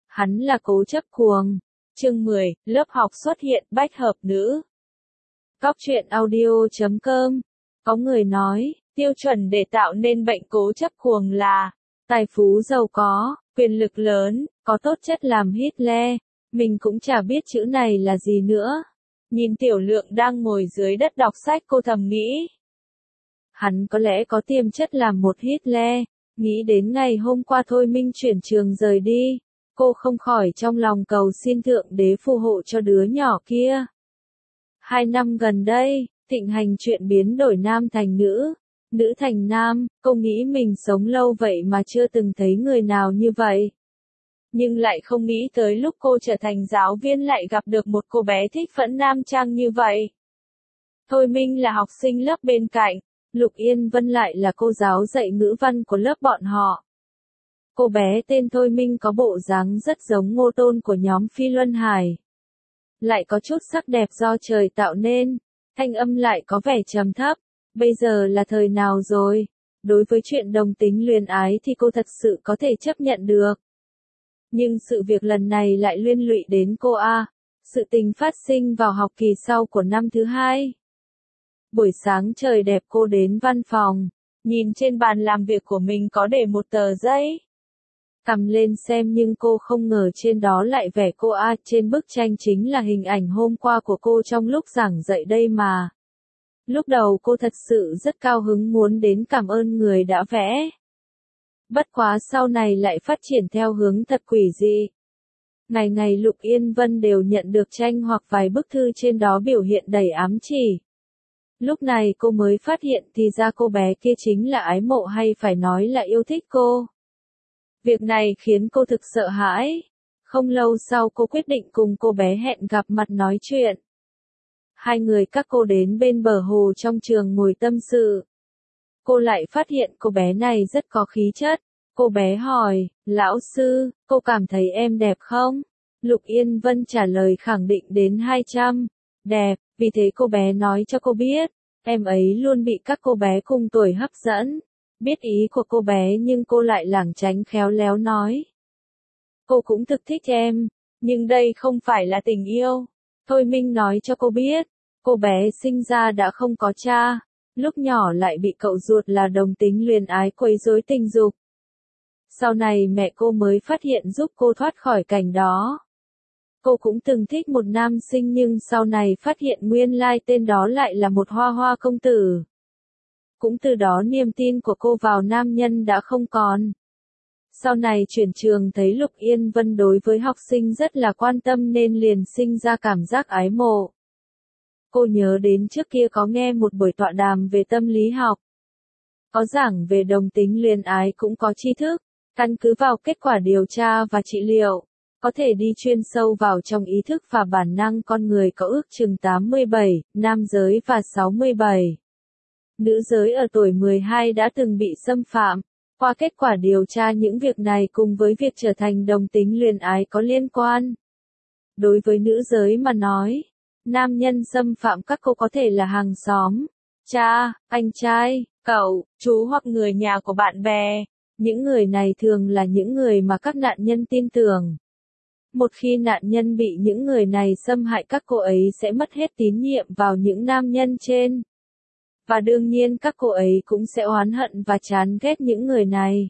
Hắn là cố chấp cuồng. Chương 10, lớp học xuất hiện bách hợp nữ. Góc truyện audio.com. Có người nói, tiêu chuẩn để tạo nên bệnh cố chấp cuồng là tài phú giàu có, quyền lực lớn, có tốt chất làm Hitler. Mình cũng chả biết chữ này là gì nữa. Nhìn Tiểu Lượng đang ngồi dưới đất đọc sách, cô thầm nghĩ. Hắn có lẽ có tiềm chất làm một Hitler. Nghĩ đến ngày hôm qua Thôi Minh chuyển trường rời đi, cô không khỏi trong lòng cầu xin Thượng Đế phù hộ cho đứa nhỏ kia. 2 năm gần đây, thịnh hành chuyện biến đổi nam thành nữ, nữ thành nam, cô nghĩ mình sống lâu vậy mà chưa từng thấy người nào như vậy. Nhưng lại không nghĩ tới lúc cô trở thành giáo viên lại gặp được một cô bé thích phẫn nam trang như vậy. Thôi Minh là học sinh lớp bên cạnh, Lục Yên Vân lại là cô giáo dạy ngữ văn của lớp bọn họ. Cô bé tên Thôi Minh có bộ dáng rất giống Ngô Tôn của nhóm Phi Luân Hải. Lại có chút sắc đẹp do trời tạo nên, thanh âm lại có vẻ trầm thấp. Bây giờ là thời nào rồi? Đối với chuyện đồng tính luyến ái thì cô thật sự có thể chấp nhận được. Nhưng sự việc lần này lại liên lụy đến cô A. Sự tình phát sinh vào học kỳ sau của năm thứ 2. Buổi sáng trời đẹp cô đến văn phòng, nhìn trên bàn làm việc của mình có để một tờ giấy. Cầm lên xem nhưng cô không ngờ trên đó lại vẽ cô A, trên bức tranh chính là hình ảnh hôm qua của cô trong lúc giảng dạy đây mà. Lúc đầu cô thật sự rất cao hứng muốn đến cảm ơn người đã vẽ. Bất quá sau này lại phát triển theo hướng thật quỷ dị. Ngày ngày Lục Yên Vân đều nhận được tranh hoặc vài bức thư trên đó biểu hiện đầy ám chỉ. Lúc này cô mới phát hiện thì ra cô bé kia chính là ái mộ hay phải nói là yêu thích cô. Việc này khiến cô thực sợ hãi. Không lâu sau cô quyết định cùng cô bé hẹn gặp mặt nói chuyện. Hai người các cô đến bên bờ hồ trong trường ngồi tâm sự. Cô lại phát hiện cô bé này rất có khí chất. Cô bé hỏi, lão sư, cô cảm thấy em đẹp không? Lục Yên Vân trả lời khẳng định đến 200. Đẹp, vì thế cô bé nói cho cô biết, em ấy luôn bị các cô bé cùng tuổi hấp dẫn. Biết ý của cô bé nhưng cô lại lảng tránh khéo léo nói. Cô cũng thực thích em, nhưng đây không phải là tình yêu. Thôi Minh nói cho cô biết, cô bé sinh ra đã không có cha, lúc nhỏ lại bị cậu ruột là đồng tính luyến ái quấy rối tình dục. Sau này mẹ cô mới phát hiện giúp cô thoát khỏi cảnh đó. Cô cũng từng thích một nam sinh nhưng sau này phát hiện nguyên lai tên đó lại là một hoa hoa công tử. Cũng từ đó niềm tin của cô vào nam nhân đã không còn. Sau này chuyển trường thấy Lục Yên Vân đối với học sinh rất là quan tâm nên liền sinh ra cảm giác ái mộ. Cô nhớ đến trước kia có nghe một buổi tọa đàm về tâm lý học. Có giảng về đồng tính luyến ái cũng có tri thức, căn cứ vào kết quả điều tra và trị liệu, có thể đi chuyên sâu vào trong ý thức và bản năng con người có ước chừng 87, nam giới và 67. Nữ giới ở tuổi 12 đã từng bị xâm phạm. Qua kết quả điều tra những việc này cùng với việc trở thành đồng tính luyến ái có liên quan. Đối với nữ giới mà nói, nam nhân xâm phạm các cô có thể là hàng xóm, cha, anh trai, cậu, chú hoặc người nhà của bạn bè. Những người này thường là những người mà các nạn nhân tin tưởng. Một khi nạn nhân bị những người này xâm hại các cô ấy sẽ mất hết tín nhiệm vào những nam nhân trên. Và đương nhiên các cô ấy cũng sẽ oán hận và chán ghét những người này.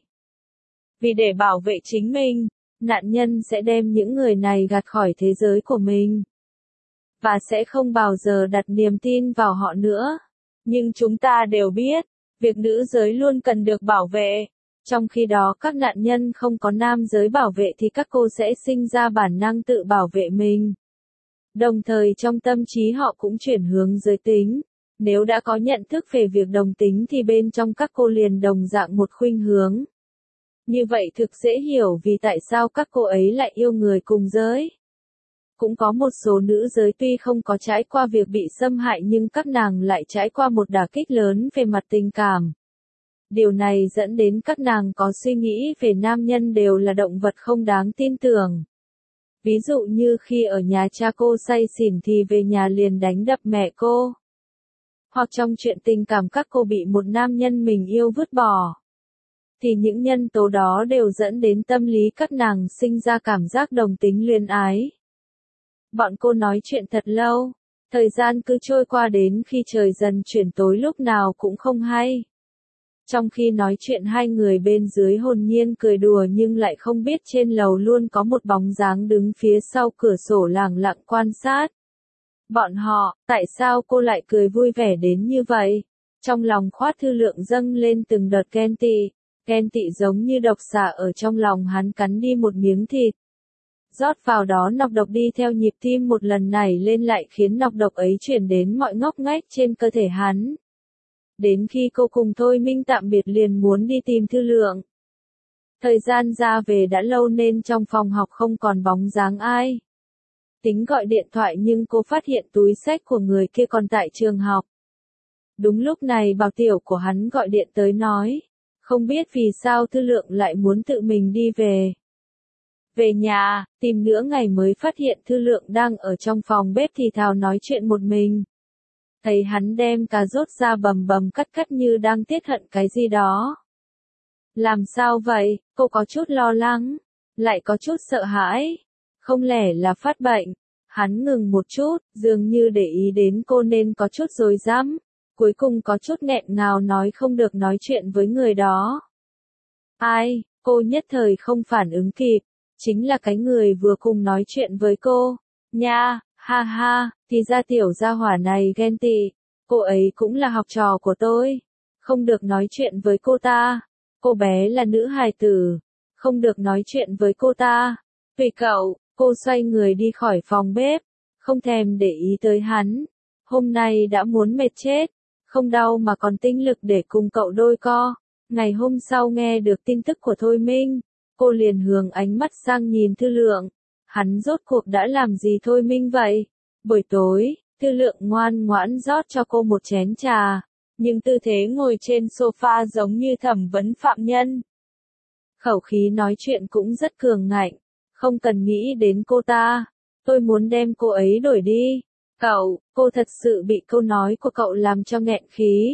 Vì để bảo vệ chính mình, nạn nhân sẽ đem những người này gạt khỏi thế giới của mình. Và sẽ không bao giờ đặt niềm tin vào họ nữa. Nhưng chúng ta đều biết, việc nữ giới luôn cần được bảo vệ. Trong khi đó các nạn nhân không có nam giới bảo vệ thì các cô sẽ sinh ra bản năng tự bảo vệ mình. Đồng thời trong tâm trí họ cũng chuyển hướng giới tính. Nếu đã có nhận thức về việc đồng tính thì bên trong các cô liền đồng dạng một khuynh hướng. Như vậy thực dễ hiểu vì tại sao các cô ấy lại yêu người cùng giới. Cũng có một số nữ giới tuy không có trải qua việc bị xâm hại nhưng các nàng lại trải qua một đả kích lớn về mặt tình cảm. Điều này dẫn đến các nàng có suy nghĩ về nam nhân đều là động vật không đáng tin tưởng. Ví dụ như khi ở nhà cha cô say xỉn thì về nhà liền đánh đập mẹ cô. Hoặc trong chuyện tình cảm các cô bị một nam nhân mình yêu vứt bỏ. thì những nhân tố đó đều dẫn đến tâm lý các nàng sinh ra cảm giác đồng tính luyến ái. Bọn cô nói chuyện thật lâu, thời gian cứ trôi qua đến khi trời dần chuyển tối lúc nào cũng không hay. Trong khi nói chuyện hai người bên dưới hồn nhiên cười đùa nhưng lại không biết trên lầu luôn có một bóng dáng đứng phía sau cửa sổ lẳng lặng quan sát. Bọn họ, tại sao cô lại cười vui vẻ đến như vậy? Trong lòng Khoát Thư Lượng dâng lên từng đợt ghen tị giống như độc xà ở trong lòng hắn cắn đi một miếng thịt. Rót vào đó nọc độc đi theo nhịp tim một lần nảy lên lại khiến nọc độc ấy chuyển đến mọi ngóc ngách trên cơ thể hắn. Đến khi cô cùng Thôi Minh tạm biệt liền muốn đi tìm Thư Lượng. Thời gian ra về đã lâu nên trong phòng học không còn bóng dáng ai. Tính gọi điện thoại nhưng cô phát hiện túi xách của người kia còn tại trường học. Đúng lúc này bảo tiểu của hắn gọi điện tới nói, không biết vì sao Thư Lượng lại muốn tự mình đi về. Về nhà, tìm nửa ngày mới phát hiện Thư Lượng đang ở trong phòng bếp thì thào nói chuyện một mình. Thấy hắn đem cà rốt ra bầm bầm cắt như đang tiết hận cái gì đó. Làm sao vậy? Cô có chút lo lắng, lại có chút sợ hãi. Không lẽ là phát bệnh? Hắn ngừng một chút, dường như để ý đến cô nên có chút rối rắm. Cuối cùng có chút nghẹn ngào nói không được nói chuyện với người đó. Ai? Cô nhất thời không phản ứng kịp. Chính là cái người vừa cùng nói chuyện với cô. Nha, ha ha, thì ra tiểu gia hỏa này ghen tị. Cô ấy cũng là học trò của tôi. Không được nói chuyện với cô ta. Cô bé là nữ hài tử. Không được nói chuyện với cô ta. Tùy cậu, cô xoay người đi khỏi phòng bếp. Không thèm để ý tới hắn. Hôm nay đã muốn mệt chết. Không đau mà còn tinh lực để cùng cậu đôi co. Ngày hôm sau nghe được tin tức của Thôi Minh. Cô liền hướng ánh mắt sang nhìn Thư Lượng. Hắn rốt cuộc đã làm gì Thôi Minh vậy? Buổi tối, Thư Lượng ngoan ngoãn rót cho cô một chén trà. Nhưng tư thế ngồi trên sofa giống như thẩm vấn phạm nhân. Khẩu khí nói chuyện cũng rất cường ngạnh. Không cần nghĩ đến cô ta. Tôi muốn đem cô ấy đổi đi. Cậu, cô thật sự bị câu nói của cậu làm cho nghẹn khí.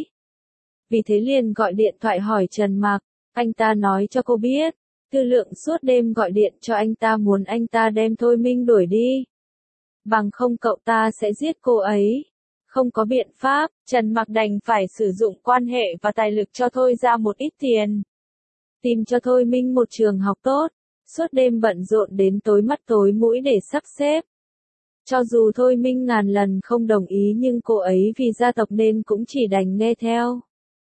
Vì thế liền gọi điện thoại hỏi Trần Mạc. Anh ta nói cho cô biết. Thư Lượng suốt đêm gọi điện cho anh ta muốn anh ta đem Thôi Minh đuổi đi. Bằng không cậu ta sẽ giết cô ấy. Không có biện pháp, Trần Mạc đành phải sử dụng quan hệ và tài lực cho Thôi ra một ít tiền. Tìm cho Thôi Minh một trường học tốt. Suốt đêm bận rộn đến tối mắt tối mũi để sắp xếp. Cho dù Thôi Minh ngàn lần không đồng ý nhưng cô ấy vì gia tộc nên cũng chỉ đành nghe theo.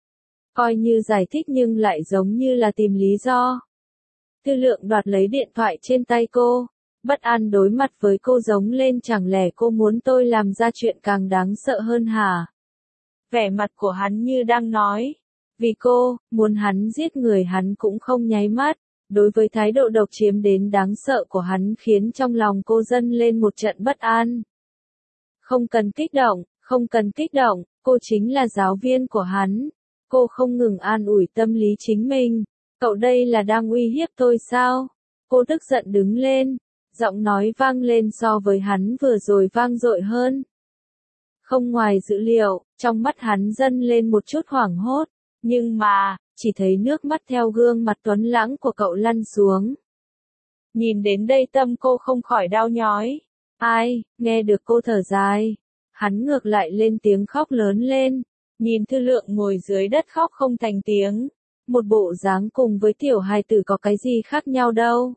Coi như giải thích nhưng lại giống như là tìm lý do. Thư Lượng đoạt lấy điện thoại trên tay cô. Bất an đối mặt với cô giống lên chẳng lẽ cô muốn tôi làm ra chuyện càng đáng sợ hơn hả? Vẻ mặt của hắn như đang nói. Vì cô, muốn hắn giết người hắn cũng không nháy mắt. Đối với thái độ độc chiếm đến đáng sợ của hắn khiến trong lòng cô dâng lên một trận bất an. Không cần kích động, không cần kích động, cô chính là giáo viên của hắn. Cô không ngừng an ủi tâm lý chính mình. Cậu đây là đang uy hiếp tôi sao? Cô tức giận đứng lên. Giọng nói vang lên so với hắn vừa rồi vang dội hơn. Không ngoài dữ liệu, trong mắt hắn dâng lên một chút hoảng hốt. Nhưng mà, chỉ thấy nước mắt theo gương mặt tuấn lãng của cậu lăn xuống. Nhìn đến đây tâm cô không khỏi đau nhói. Ai, nghe được cô thở dài. Hắn ngược lại lên tiếng khóc lớn lên. Nhìn Thư Lượng ngồi dưới đất khóc không thành tiếng. Một bộ dáng cùng với tiểu hài tử có cái gì khác nhau đâu.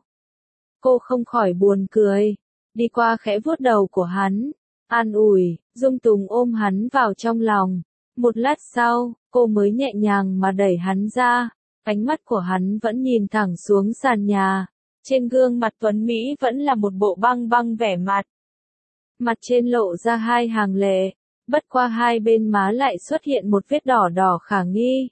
Cô không khỏi buồn cười. Đi qua khẽ vuốt đầu của hắn. An ủi, dung tùng ôm hắn vào trong lòng. Một lát sau, cô mới nhẹ nhàng mà đẩy hắn ra. Ánh mắt của hắn vẫn nhìn thẳng xuống sàn nhà. Trên gương mặt tuấn Mỹ vẫn là một bộ băng băng vẻ mặt. Mặt trên lộ ra hai hàng lệ. Bất qua hai bên má lại xuất hiện một vết đỏ đỏ khả nghi.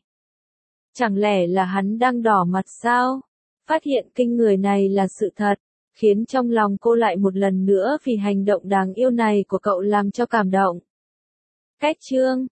Chẳng lẽ là hắn đang đỏ mặt sao? Phát hiện kinh người này là sự thật, khiến trong lòng cô lại một lần nữa vì hành động đáng yêu này của cậu làm cho cảm động. Cách chương